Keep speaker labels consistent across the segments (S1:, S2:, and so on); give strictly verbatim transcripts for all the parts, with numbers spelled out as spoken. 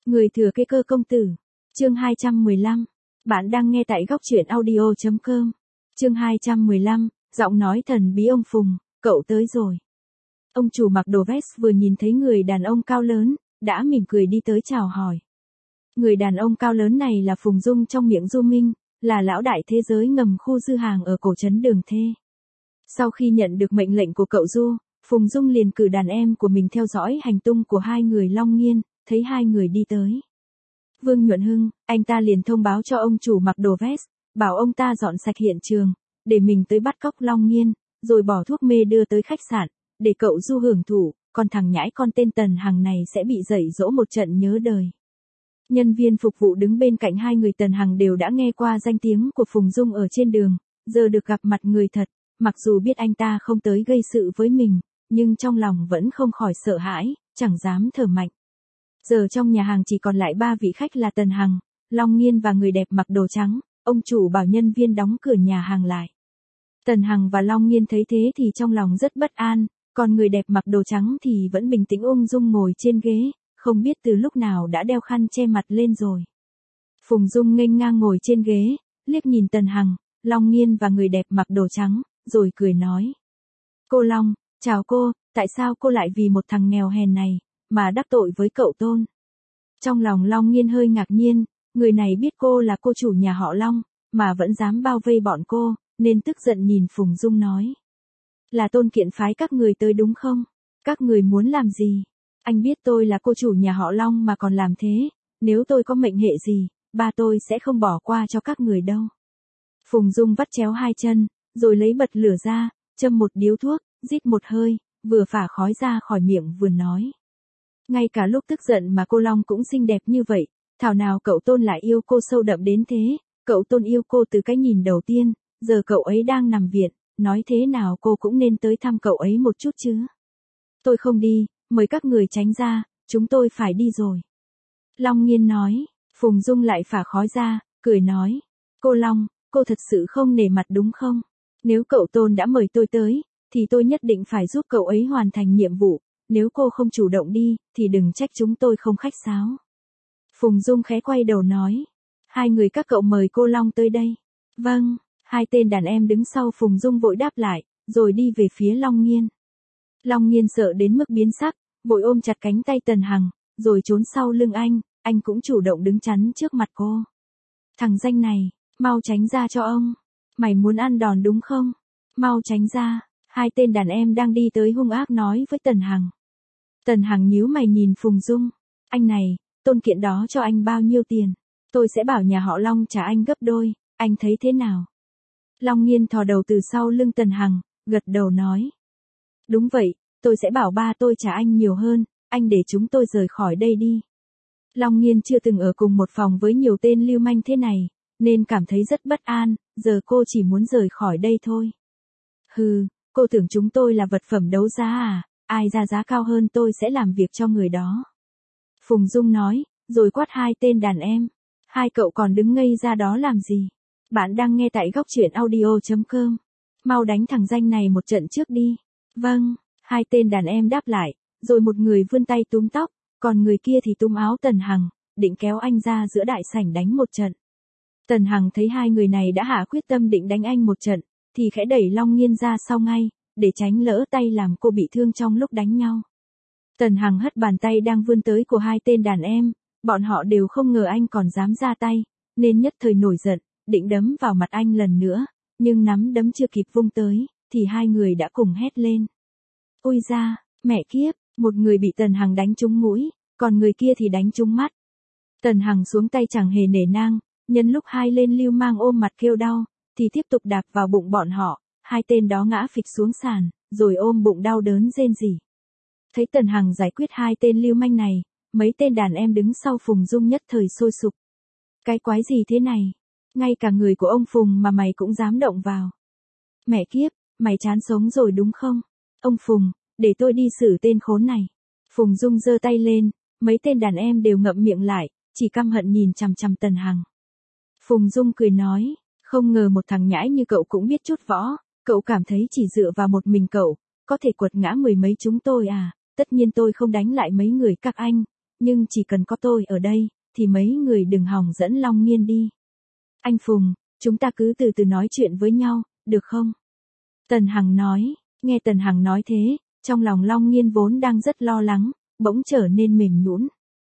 S1: Người thừa kế cơ công tử. Chương hai trăm mười lăm. Bạn đang nghe tại góc truyện audio chấm com. Chương hai trăm mười lăm, giọng nói thần bí ông Phùng, cậu tới rồi. Ông chủ mặc đồ vest vừa nhìn thấy người đàn ông cao lớn, đã mỉm cười đi tới chào hỏi. Người đàn ông cao lớn này là Phùng Dung trong miệng Du Minh, là lão đại thế giới ngầm khu dư hàng ở cổ trấn Đường Thê. Sau khi nhận được mệnh lệnh của cậu Du, Phùng Dung liền cử đàn em của mình theo dõi hành tung của hai người Long Nghiên, thấy hai người đi tới. Vương Nhuận Hưng, anh ta liền thông báo cho ông chủ mặc đồ vest, bảo ông ta dọn sạch hiện trường, để mình tới bắt cóc Long Nghiên, rồi bỏ thuốc mê đưa tới khách sạn, để cậu Du hưởng thụ, còn thằng nhãi con tên Tần Hằng này sẽ bị dạy dỗ một trận nhớ đời. Nhân viên phục vụ đứng bên cạnh hai người Tần Hằng đều đã nghe qua danh tiếng của Phùng Dung ở trên đường, giờ được gặp mặt người thật, mặc dù biết anh ta không tới gây sự với mình, nhưng trong lòng vẫn không khỏi sợ hãi, chẳng dám thở mạnh. Giờ trong nhà hàng chỉ còn lại ba vị khách là Tần Hằng, Long Nghiên và người đẹp mặc đồ trắng, ông chủ bảo nhân viên đóng cửa nhà hàng lại. Tần Hằng và Long Nghiên thấy thế thì trong lòng rất bất an, còn người đẹp mặc đồ trắng thì vẫn bình tĩnh ung dung ngồi trên ghế, không biết từ lúc nào đã đeo khăn che mặt lên rồi. Phùng Dung nghênh ngang ngồi trên ghế, liếc nhìn Tần Hằng, Long Nghiên và người đẹp mặc đồ trắng, rồi cười nói. Cô Long, chào cô, tại sao cô lại vì một thằng nghèo hèn này, mà đắc tội với cậu Tôn? Trong lòng Long Nghiên hơi ngạc nhiên, người này biết cô là cô chủ nhà họ Long, mà vẫn dám bao vây bọn cô, nên tức giận nhìn Phùng Dung nói. Là Tôn kiện phái các người tới đúng không? Các người muốn làm gì? Anh biết tôi là cô chủ nhà họ Long mà còn làm thế, nếu tôi có mệnh hệ gì, ba tôi sẽ không bỏ qua cho các người đâu. Phùng Dung vắt chéo hai chân, rồi lấy bật lửa ra, châm một điếu thuốc, rít một hơi, vừa phả khói ra khỏi miệng vừa nói. Ngay cả lúc tức giận mà cô Long cũng xinh đẹp như vậy, thảo nào cậu Tôn lại yêu cô sâu đậm đến thế, cậu Tôn yêu cô từ cái nhìn đầu tiên, giờ cậu ấy đang nằm viện, nói thế nào cô cũng nên tới thăm cậu ấy một chút chứ. Tôi không đi, mời các người tránh ra, chúng tôi phải đi rồi. Long Nghiên nói, Phùng Dung lại phả khói ra, cười nói. Cô Long, cô thật sự không nể mặt đúng không? Nếu cậu Tôn đã mời tôi tới, thì tôi nhất định phải giúp cậu ấy hoàn thành nhiệm vụ, nếu cô không chủ động đi, thì đừng trách chúng tôi không khách sáo. Phùng Dung khẽ quay đầu nói. Hai người các cậu mời cô Long tới đây. Vâng, hai tên đàn em đứng sau Phùng Dung vội đáp lại, rồi đi về phía Long Nghiên. Long Nghiên sợ đến mức biến sắc, vội ôm chặt cánh tay Tần Hằng, rồi trốn sau lưng anh, anh cũng chủ động đứng chắn trước mặt cô. Thằng danh này, mau tránh ra cho ông. Mày muốn ăn đòn đúng không? Mau tránh ra. Hai tên đàn em đang đi tới hung ác nói với Tần Hằng. Tần Hằng nhíu mày nhìn Phùng Dung. Anh này, Tôn kiện đó cho anh bao nhiêu tiền? Tôi sẽ bảo nhà họ Long trả anh gấp đôi, anh thấy thế nào? Long Nghiên thò đầu từ sau lưng Tần Hằng, gật đầu nói. Đúng vậy, tôi sẽ bảo ba tôi trả anh nhiều hơn, anh để chúng tôi rời khỏi đây đi. Long Nghiên chưa từng ở cùng một phòng với nhiều tên lưu manh thế này, nên cảm thấy rất bất an, giờ cô chỉ muốn rời khỏi đây thôi. Hừ, cô tưởng chúng tôi là vật phẩm đấu giá à, ai ra giá cao hơn tôi sẽ làm việc cho người đó. Phùng Dung nói, rồi quát hai tên đàn em. Hai cậu còn đứng ngây ra đó làm gì? Bạn đang nghe tại góc truyện audio chấm com. Mau đánh thằng danh này một trận trước đi. Vâng, hai tên đàn em đáp lại, rồi một người vươn tay túm tóc, còn người kia thì túm áo Tần Hằng, định kéo anh ra giữa đại sảnh đánh một trận. Tần Hằng thấy hai người này đã hạ quyết tâm định đánh anh một trận, thì khẽ đẩy Long Nghiên ra sau ngay, để tránh lỡ tay làm cô bị thương trong lúc đánh nhau. Tần Hằng hất bàn tay đang vươn tới của hai tên đàn em, bọn họ đều không ngờ anh còn dám ra tay, nên nhất thời nổi giận, định đấm vào mặt anh lần nữa, nhưng nắm đấm chưa kịp vung tới, thì hai người đã cùng hét lên. Ôi da, mẹ kiếp, một người bị Tần Hằng đánh trúng mũi, còn người kia thì đánh trúng mắt. Tần Hằng xuống tay chẳng hề nể nang, nhân lúc hai lên lưu mang ôm mặt kêu đau, thì tiếp tục đạp vào bụng bọn họ, hai tên đó ngã phịch xuống sàn, rồi ôm bụng đau đớn rên rỉ. Thấy Tần Hằng giải quyết hai tên lưu manh này, mấy tên đàn em đứng sau Phùng Dung nhất thời sôi sục. Cái quái gì thế này? Ngay cả người của ông Phùng mà mày cũng dám động vào. Mẹ kiếp, mày chán sống rồi đúng không? Ông Phùng, để tôi đi xử tên khốn này. Phùng Dung giơ tay lên, mấy tên đàn em đều ngậm miệng lại, chỉ căm hận nhìn chằm chằm Tần Hằng. Phùng Dung cười nói, không ngờ một thằng nhãi như cậu cũng biết chút võ, cậu cảm thấy chỉ dựa vào một mình cậu, có thể quật ngã mười mấy chúng tôi à, tất nhiên tôi không đánh lại mấy người các anh, nhưng chỉ cần có tôi ở đây, thì mấy người đừng hòng dẫn Long Nghiên đi. Anh Phùng, chúng ta cứ từ từ nói chuyện với nhau, được không? Tần Hằng nói, nghe Tần Hằng nói thế, trong lòng Long Nghiên vốn đang rất lo lắng, bỗng trở nên mềm nhũn.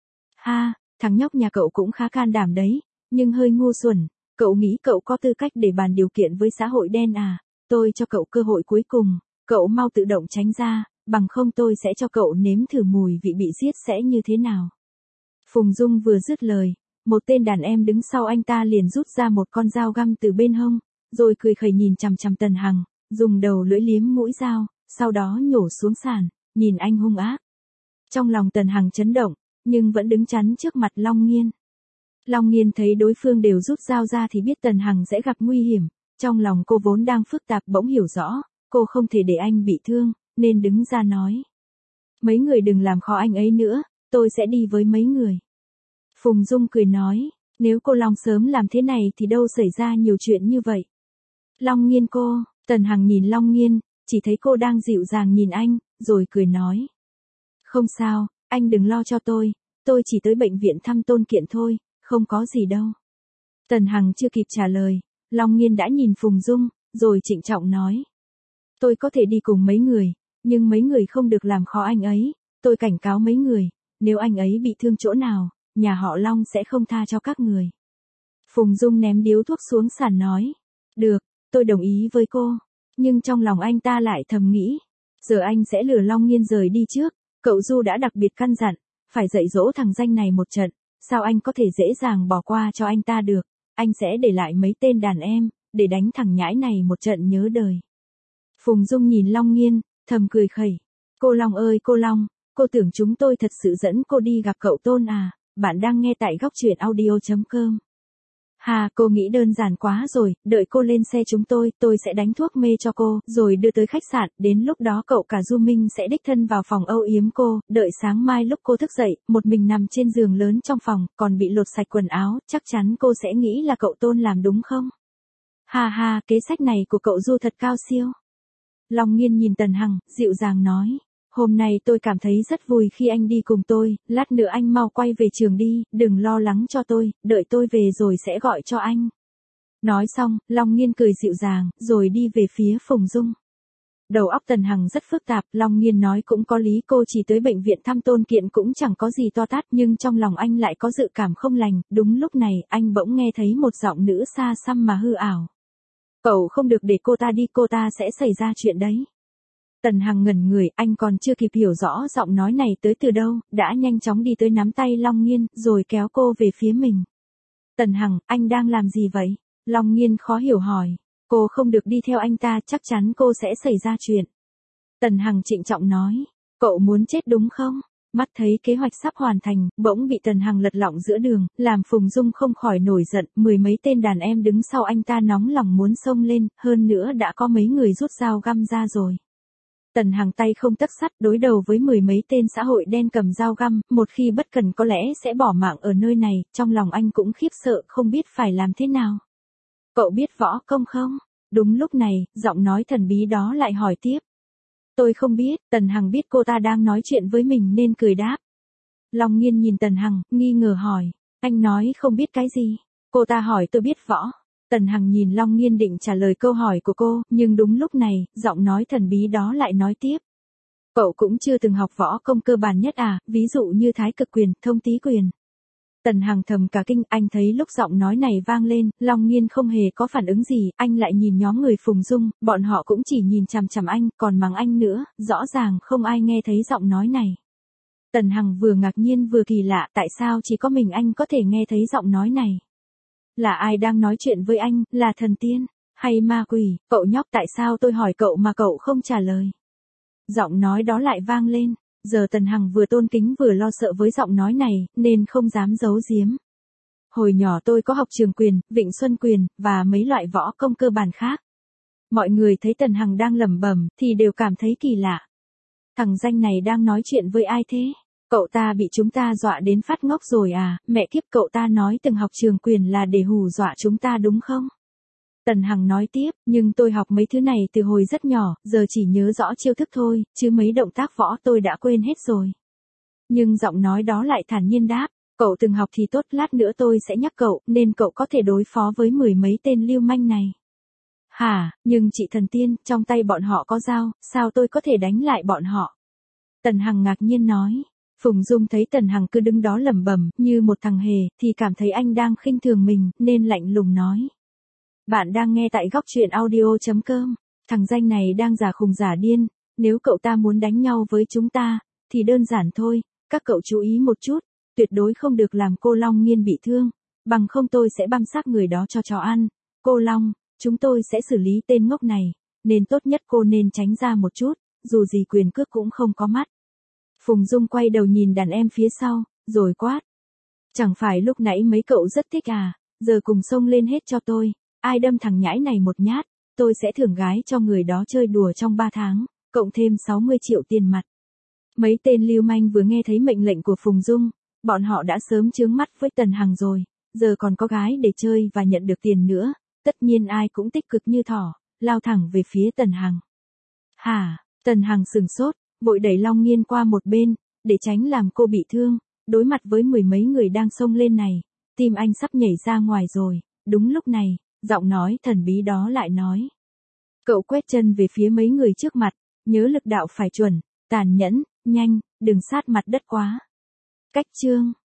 S1: Ha, thằng nhóc nhà cậu cũng khá can đảm đấy, nhưng hơi ngu xuẩn, cậu nghĩ cậu có tư cách để bàn điều kiện với xã hội đen à? Tôi cho cậu cơ hội cuối cùng, cậu mau tự động tránh ra, bằng không tôi sẽ cho cậu nếm thử mùi vị bị giết sẽ như thế nào. Phùng Dung vừa dứt lời, một tên đàn em đứng sau anh ta liền rút ra một con dao găm từ bên hông, rồi cười khẩy nhìn chằm chằm Tần Hằng, dùng đầu lưỡi liếm mũi dao, sau đó nhổ xuống sàn, nhìn anh hung ác. Trong lòng Tần Hằng chấn động, nhưng vẫn đứng chắn trước mặt Long Nghiên. Long Nghiên thấy đối phương đều rút dao ra thì biết Tần Hằng sẽ gặp nguy hiểm, trong lòng cô vốn đang phức tạp bỗng hiểu rõ, cô không thể để anh bị thương, nên đứng ra nói. Mấy người đừng làm khó anh ấy nữa, tôi sẽ đi với mấy người. Phùng Dung cười nói, nếu cô Long sớm làm thế này thì đâu xảy ra nhiều chuyện như vậy. Long Nghiên cô, Tần Hằng nhìn Long Nghiên, chỉ thấy cô đang dịu dàng nhìn anh, rồi cười nói. Không sao, anh đừng lo cho tôi, tôi chỉ tới bệnh viện thăm Tôn Kiện thôi, không có gì đâu. Tần Hằng chưa kịp trả lời, Long Nghiên đã nhìn Phùng Dung, rồi trịnh trọng nói. Tôi có thể đi cùng mấy người, nhưng mấy người không được làm khó anh ấy, tôi cảnh cáo mấy người, nếu anh ấy bị thương chỗ nào, nhà họ Long sẽ không tha cho các người. Phùng Dung ném điếu thuốc xuống sàn nói. Được, tôi đồng ý với cô, nhưng trong lòng anh ta lại thầm nghĩ. Giờ anh sẽ lừa Long Nghiên rời đi trước, cậu Du đã đặc biệt căn dặn, phải dạy dỗ thằng danh này một trận, sao anh có thể dễ dàng bỏ qua cho anh ta được, anh sẽ để lại mấy tên đàn em, để đánh thằng nhãi này một trận nhớ đời. Phùng Dung nhìn Long Nghiên, thầm cười khẩy. Cô Long ơi cô Long, cô tưởng chúng tôi thật sự dẫn cô đi gặp cậu Tôn à, bạn đang nghe tại góc truyện audio chấm com. Hà, cô nghĩ đơn giản quá rồi, đợi cô lên xe chúng tôi, tôi sẽ đánh thuốc mê cho cô, rồi đưa tới khách sạn, đến lúc đó cậu cả Du Minh sẽ đích thân vào phòng âu yếm cô, đợi sáng mai lúc cô thức dậy, một mình nằm trên giường lớn trong phòng, còn bị lột sạch quần áo, chắc chắn cô sẽ nghĩ là cậu Tôn làm đúng không? Hà hà, kế sách này của cậu Du thật cao siêu. Long Nghiên nhìn Tần Hằng, dịu dàng nói. Hôm nay tôi cảm thấy rất vui khi anh đi cùng tôi, lát nữa anh mau quay về trường đi, đừng lo lắng cho tôi, đợi tôi về rồi sẽ gọi cho anh. Nói xong, Long Nghiên cười dịu dàng, rồi đi về phía Phùng Dung. Đầu óc Tần Hằng rất phức tạp, Long Nghiên nói cũng có lý, cô chỉ tới bệnh viện thăm Tôn Kiện cũng chẳng có gì to tát, nhưng trong lòng anh lại có dự cảm không lành, đúng lúc này, anh bỗng nghe thấy một giọng nữ xa xăm mà hư ảo. Cậu không được để cô ta đi, cô ta sẽ xảy ra chuyện đấy. Tần Hằng ngẩn người, anh còn chưa kịp hiểu rõ giọng nói này tới từ đâu, đã nhanh chóng đi tới nắm tay Long Nghiên, rồi kéo cô về phía mình. Tần Hằng, anh đang làm gì vậy? Long Nghiên khó hiểu hỏi. Cô không được đi theo anh ta, chắc chắn cô sẽ xảy ra chuyện. Tần Hằng trịnh trọng nói. Cậu muốn chết đúng không? Mắt thấy kế hoạch sắp hoàn thành, bỗng bị Tần Hằng lật lọng giữa đường, làm Phùng Dung không khỏi nổi giận, mười mấy tên đàn em đứng sau anh ta nóng lòng muốn xông lên, hơn nữa đã có mấy người rút dao găm ra rồi. Tần Hằng tay không tấc sắt đối đầu với mười mấy tên xã hội đen cầm dao găm, một khi bất cẩn có lẽ sẽ bỏ mạng ở nơi này, trong lòng anh cũng khiếp sợ không biết phải làm thế nào. Cậu biết võ công không? Đúng lúc này, giọng nói thần bí đó lại hỏi tiếp. Tôi không biết, Tần Hằng biết cô ta đang nói chuyện với mình nên cười đáp. Long Nghiên nhìn Tần Hằng, nghi ngờ hỏi, anh nói không biết cái gì? Cô ta hỏi tôi biết võ. Tần Hằng nhìn Long Nghiên định trả lời câu hỏi của cô, nhưng đúng lúc này, giọng nói thần bí đó lại nói tiếp. Cậu cũng chưa từng học võ công cơ bản nhất à, ví dụ như thái cực quyền, thông tý quyền. Tần Hằng thầm cả kinh, anh thấy lúc giọng nói này vang lên, Long Nghiên không hề có phản ứng gì, anh lại nhìn nhóm người Phùng Dung, bọn họ cũng chỉ nhìn chằm chằm anh, còn mắng anh nữa, rõ ràng không ai nghe thấy giọng nói này. Tần Hằng vừa ngạc nhiên vừa kỳ lạ, tại sao chỉ có mình anh có thể nghe thấy giọng nói này? Là ai đang nói chuyện với anh, là thần tiên, hay ma quỷ, cậu nhóc tại sao tôi hỏi cậu mà cậu không trả lời? Giọng nói đó lại vang lên, giờ Tần Hằng vừa tôn kính vừa lo sợ với giọng nói này, nên không dám giấu giếm. Hồi nhỏ tôi có học trường quyền, Vịnh Xuân quyền, và mấy loại võ công cơ bản khác. Mọi người thấy Tần Hằng đang lẩm bẩm, thì đều cảm thấy kỳ lạ. Thằng danh này đang nói chuyện với ai thế? Cậu ta bị chúng ta dọa đến phát ngốc rồi à, mẹ kiếp, cậu ta nói từng học trường quyền là để hù dọa chúng ta đúng không? Tần Hằng nói tiếp, nhưng tôi học mấy thứ này từ hồi rất nhỏ, giờ chỉ nhớ rõ chiêu thức thôi, chứ mấy động tác võ tôi đã quên hết rồi. Nhưng giọng nói đó lại thản nhiên đáp, cậu từng học thì tốt, lát nữa tôi sẽ nhắc cậu, nên cậu có thể đối phó với mười mấy tên lưu manh này. Hả, nhưng chị thần tiên, trong tay bọn họ có dao, sao tôi có thể đánh lại bọn họ? Tần Hằng ngạc nhiên nói. Phùng Dung thấy Tần Hằng cứ đứng đó lẩm bẩm như một thằng hề, thì cảm thấy anh đang khinh thường mình, nên lạnh lùng nói. Bạn đang nghe tại góc truyện audio.com. Thằng danh này đang giả khùng giả điên, nếu cậu ta muốn đánh nhau với chúng ta, thì đơn giản thôi, các cậu chú ý một chút, tuyệt đối không được làm cô Long Nghiên bị thương, bằng không tôi sẽ băm xác người đó cho chó ăn. Cô Long, chúng tôi sẽ xử lý tên ngốc này, nên tốt nhất cô nên tránh ra một chút, dù gì quyền cước cũng không có mắt. Phùng Dung quay đầu nhìn đàn em phía sau, rồi quát. Chẳng phải lúc nãy mấy cậu rất thích à, giờ cùng xông lên hết cho tôi, ai đâm thằng nhãi này một nhát, tôi sẽ thưởng gái cho người đó chơi đùa trong ba tháng, cộng thêm sáu mươi triệu tiền mặt. Mấy tên lưu manh vừa nghe thấy mệnh lệnh của Phùng Dung, bọn họ đã sớm chướng mắt với Tần Hằng rồi, giờ còn có gái để chơi và nhận được tiền nữa, tất nhiên ai cũng tích cực như thỏ, lao thẳng về phía Tần Hằng. Hả, Tần Hằng sừng sốt, vội đẩy Long Nghiên qua một bên, để tránh làm cô bị thương, đối mặt với mười mấy người đang xông lên này, tim anh sắp nhảy ra ngoài rồi. Đúng lúc này, giọng nói thần bí đó lại nói. Cậu quét chân về phía mấy người trước mặt, nhớ lực đạo phải chuẩn, tàn nhẫn, nhanh, đừng sát mặt đất quá. Cách chương